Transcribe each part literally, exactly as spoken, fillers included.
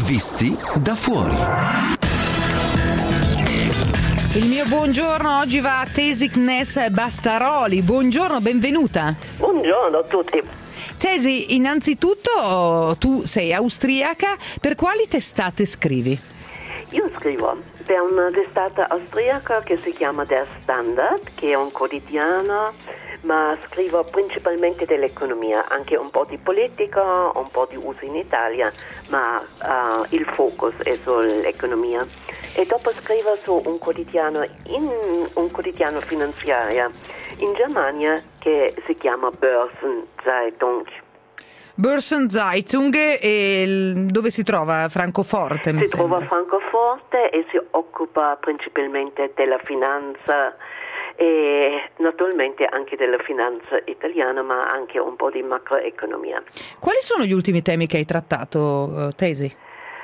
Visti da fuori. Il mio buongiorno oggi va a Tesi Knes Bastaroli. Buongiorno, benvenuta. Buongiorno a tutti. Tesi, innanzitutto tu sei austriaca, per quali testate scrivi? Io scrivo per una testata austriaca che si chiama Der Standard, che è un quotidiano, ma scrivo principalmente dell'economia, anche un po' di politica, un po' di uso in Italia, ma uh, il focus è sull'economia. E dopo scrivo su un quotidiano, in, un quotidiano finanziario in Germania che si chiama Börsenzeitung. Börsenzeitung, e dove si trova? Francoforte, mi Si sembra. trova a Francoforte e si occupa principalmente della finanza e naturalmente anche della finanza italiana, ma anche un po' di macroeconomia. Quali sono gli ultimi temi che hai trattato, Tesi?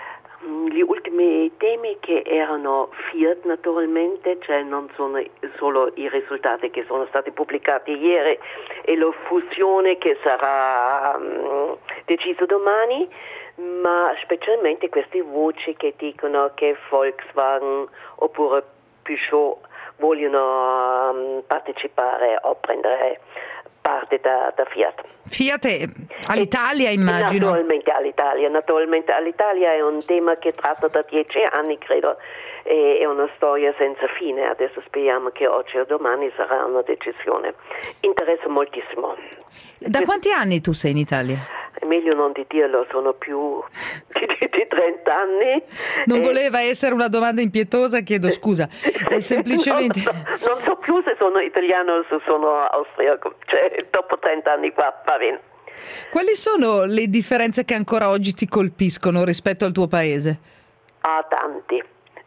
Gli ultimi temi che erano Fiat naturalmente, cioè non sono solo i risultati che sono stati pubblicati ieri e la fusione che sarà um, deciso domani, ma specialmente queste voci che dicono che Volkswagen oppure Peugeot vogliono um, partecipare o prendere parte da, da Fiat. Fiat è all'Italia, immagino. Naturalmente all'Italia, naturalmente all'Italia è un tema che tratta da dieci anni, credo, e è una storia senza fine. Adesso speriamo che oggi o domani sarà una decisione. Interessa moltissimo. Da quanti anni tu sei in Italia? È meglio non di dirlo, sono più di, di, di trenta anni. Non e... voleva essere una domanda impietosa, chiedo scusa. È semplicemente... non, so, non so più se sono italiano o se sono austriaco, cioè dopo trenta anni qua va bene. Quali sono le differenze che ancora oggi ti colpiscono rispetto al tuo paese? Ah, tanti.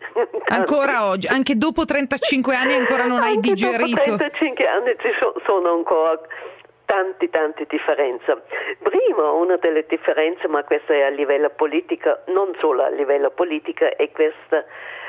Ancora oggi, anche dopo trentacinque anni ancora non hai anche digerito? Dopo trentacinque anni ci so, sono ancora tanti tanti differenze. Prima una delle differenze, ma questa è a livello politico, non solo a livello politico, è questa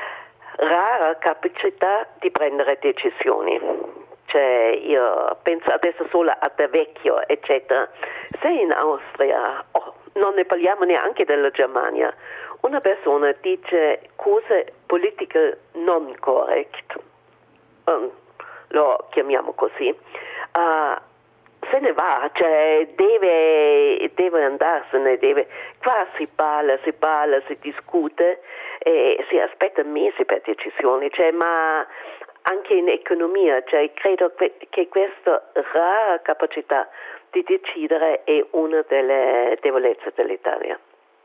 rara capacità di prendere decisioni. Cioè io penso adesso solo a Da Vecchio eccetera. Se in Austria, oh, non ne parliamo neanche della Germania, una persona dice cose politiche non correct, um, lo chiamiamo così, uh, se ne va, cioè deve, deve andarsene, deve, qua si parla, si parla, si discute e si aspetta mesi per decisioni, cioè, ma anche in economia, cioè, credo que- che questa rara capacità di decidere è una delle debolezze dell'Italia.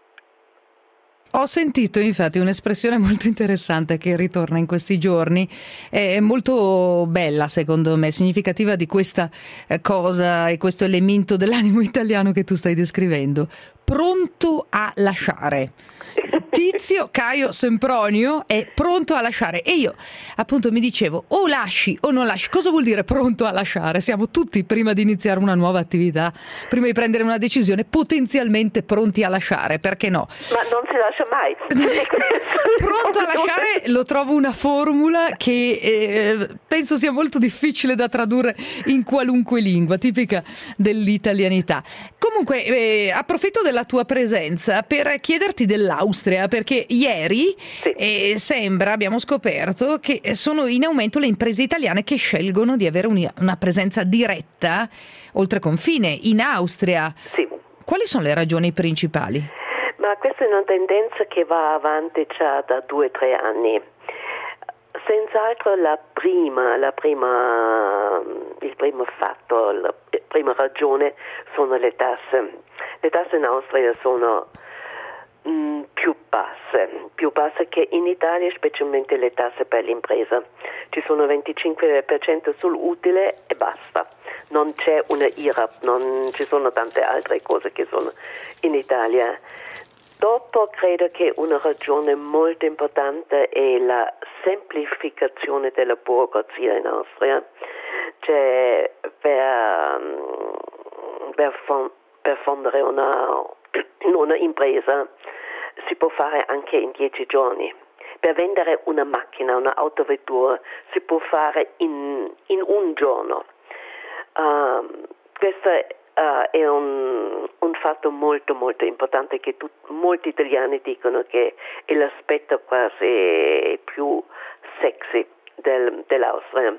Ho sentito infatti un'espressione molto interessante che ritorna in questi giorni, è molto bella secondo me, significativa di questa cosa e questo elemento dell'animo italiano che tu stai descrivendo: pronto a lasciare. Tizio Caio Sempronio è pronto a lasciare e io appunto mi dicevo o lasci o non lasci. Cosa vuol dire pronto a lasciare? Siamo tutti, prima di iniziare una nuova attività, prima di prendere una decisione, potenzialmente pronti a lasciare, perché no? Ma non si lascia mai. Pronto a lasciare lo trovo una formula che eh, penso sia molto difficile da tradurre in qualunque lingua, tipica dell'italianità. Comunque eh, approfitto della tua presenza per chiederti dell'Austria, perché ieri sì. eh, sembra, abbiamo scoperto che sono in aumento le imprese italiane che scelgono di avere un, una presenza diretta oltre confine in Austria. Sì. Quali sono le ragioni principali? Ma questa è una tendenza che va avanti già da due o tre anni. Senz'altro la prima, la prima, il primo fatto, la prima ragione sono le tasse. Le tasse in Austria sono mh, più basse, più basse che in Italia, specialmente le tasse per l'impresa. Ci sono venticinque per cento sull'utile e basta. Non c'è una I R A P, non ci sono tante altre cose che sono in Italia. Dopo credo che una ragione molto importante è la semplificazione della burocrazia in Austria. Cioè per, per, fond- per fondere una, una impresa si può fare anche in dieci giorni. Per vendere una macchina, una autovettura, si può fare in, in un giorno. Uh, questo uh, è un un fatto molto molto importante che tut, molti italiani dicono che è l'aspetto quasi più sexy del, dell'Austria.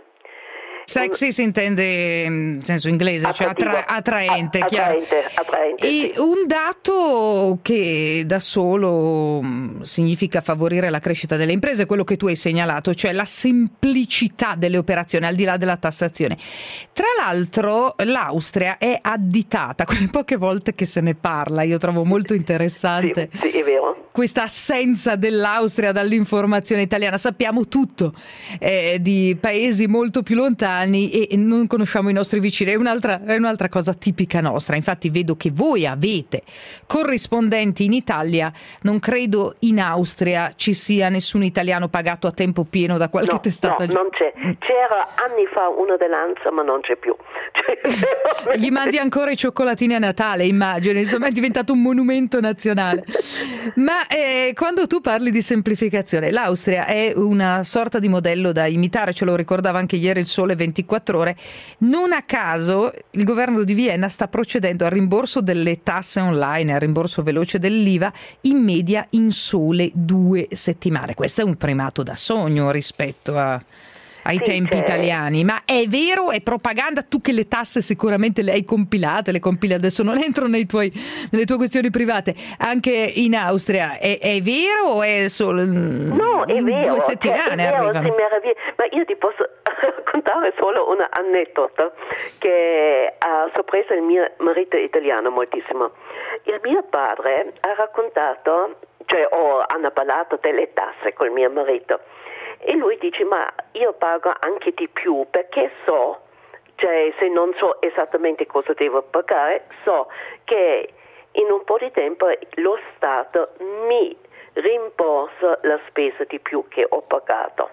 Sexy si intende in senso inglese, cioè attra- attraente, A- chiaro. attraente, attraente, E sì. un dato che da solo mh, significa favorire la crescita delle imprese, quello che tu hai segnalato, cioè la semplicità delle operazioni al di là della tassazione. Tra l'altro l'Austria è additata, quelle poche volte che se ne parla, io trovo molto interessante. Sì, sì, è vero. Questa assenza dell'Austria dall'informazione italiana. Sappiamo tutto eh, di paesi molto più lontani e non conosciamo i nostri vicini. È un'altra, è un'altra cosa tipica nostra. Infatti vedo che voi avete corrispondenti in Italia. Non credo in Austria ci sia nessun italiano pagato a tempo pieno da qualche No, testata. no, non c'è. C'era anni fa uno dell'Ansa, ma non c'è più. Cioè, Gli mandi ancora i cioccolatini a Natale, immagino, insomma è diventato un monumento nazionale. Ma eh, quando tu parli di semplificazione, l'Austria è una sorta di modello da imitare, ce lo ricordava anche ieri il Sole ventiquattro Ore. Non a caso il governo di Vienna sta procedendo al rimborso delle tasse online, al rimborso veloce dell'I V A, in media in sole due settimane. Questo è un primato da sogno rispetto a... ai sì, tempi c'è. italiani, ma è vero, è propaganda? Tu che le tasse sicuramente le hai compilate, le compili adesso, non entro nei tuoi, nelle tue questioni private, anche in Austria è, è vero o è solo no, è in vero, due settimane cioè, è vero, arrivano? si meraviglia. Ma io ti posso raccontare solo un aneddoto che ha sorpreso il mio marito italiano moltissimo. Il mio padre ha raccontato, cioè oh, hanno parlato delle tasse col mio marito. E lui dice, ma io pago anche di più perché so, cioè se non so esattamente cosa devo pagare, so che in un po' di tempo lo Stato mi rimborsa la spesa di più che ho pagato.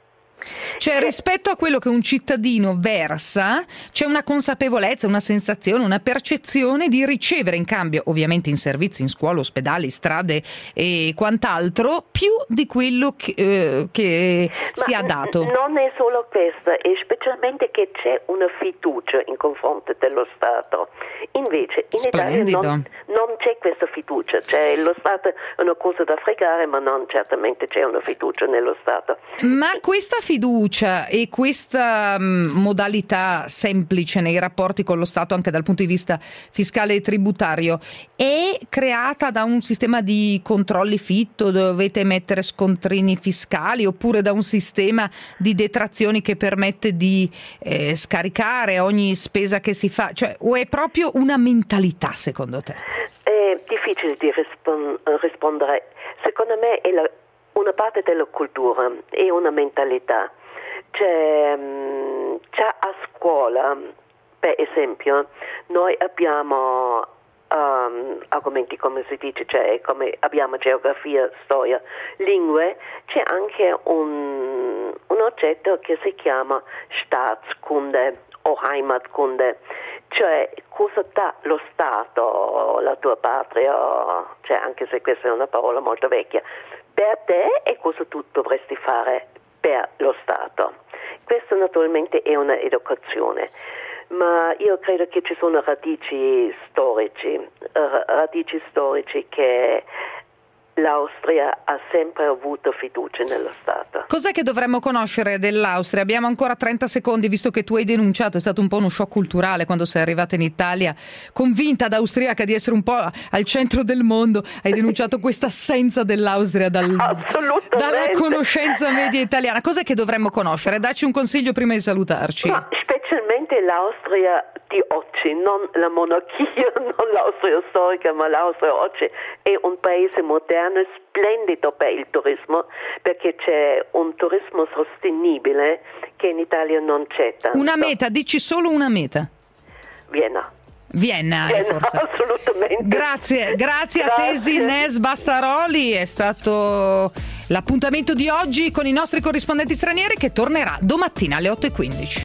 Cioè rispetto a quello che un cittadino versa c'è una consapevolezza, una sensazione, una percezione di ricevere in cambio, ovviamente in servizi, in scuole, ospedali, strade e quant'altro, più di quello che, eh, che si è dato. Non è solo questo, è specialmente che c'è una fiducia in confronto dello Stato. Invece in Splendido. Italia non, non c'è questa fiducia, cioè lo Stato è una cosa da fregare, ma non certamente c'è una fiducia nello Stato. Ma questa fiducia e questa mh, modalità semplice nei rapporti con lo Stato anche dal punto di vista fiscale e tributario è creata da un sistema di controlli fitto, dovete mettere scontrini fiscali, oppure da un sistema di detrazioni che permette di eh, scaricare ogni spesa che si fa, cioè o è proprio una mentalità secondo te? È difficile di rispon- rispondere, secondo me è la una parte della cultura e una mentalità. C'è, c'è a scuola, per esempio, noi abbiamo um, argomenti come si dice, cioè come abbiamo geografia, storia, lingue, c'è anche un, un oggetto che si chiama Staatskunde o Heimatkunde, cioè cosa dà lo Stato, la tua patria, cioè anche se questa è una parola molto vecchia, per te e cosa tu dovresti fare per lo Stato. Questo naturalmente è una educazione, ma io credo che ci sono radici storici, radici storici che l'Austria ha sempre avuto fiducia nello Stato. Cos'è che dovremmo conoscere dell'Austria? Abbiamo ancora trenta secondi, visto che tu hai denunciato, è stato un po' uno shock culturale quando sei arrivata in Italia, convinta da austriaca di essere un po' al centro del mondo, hai denunciato questa assenza dell'Austria dal, dalla conoscenza media italiana. Cos'è che dovremmo conoscere? Dacci un consiglio prima di salutarci. Ma specialmente l'Austria di oggi, non la monarchia, non l'Austria storica, ma l'Austria oggi è un paese moderno, splendido per il turismo, perché c'è un turismo sostenibile che in Italia non c'è tanto. Una meta, dici solo una meta. Vienna. Vienna, Vienna, forse. assolutamente. Grazie, grazie a Grazie. Tesi Nes Bastaroli, è stato l'appuntamento di oggi con i nostri corrispondenti stranieri che tornerà domattina alle otto e quindici.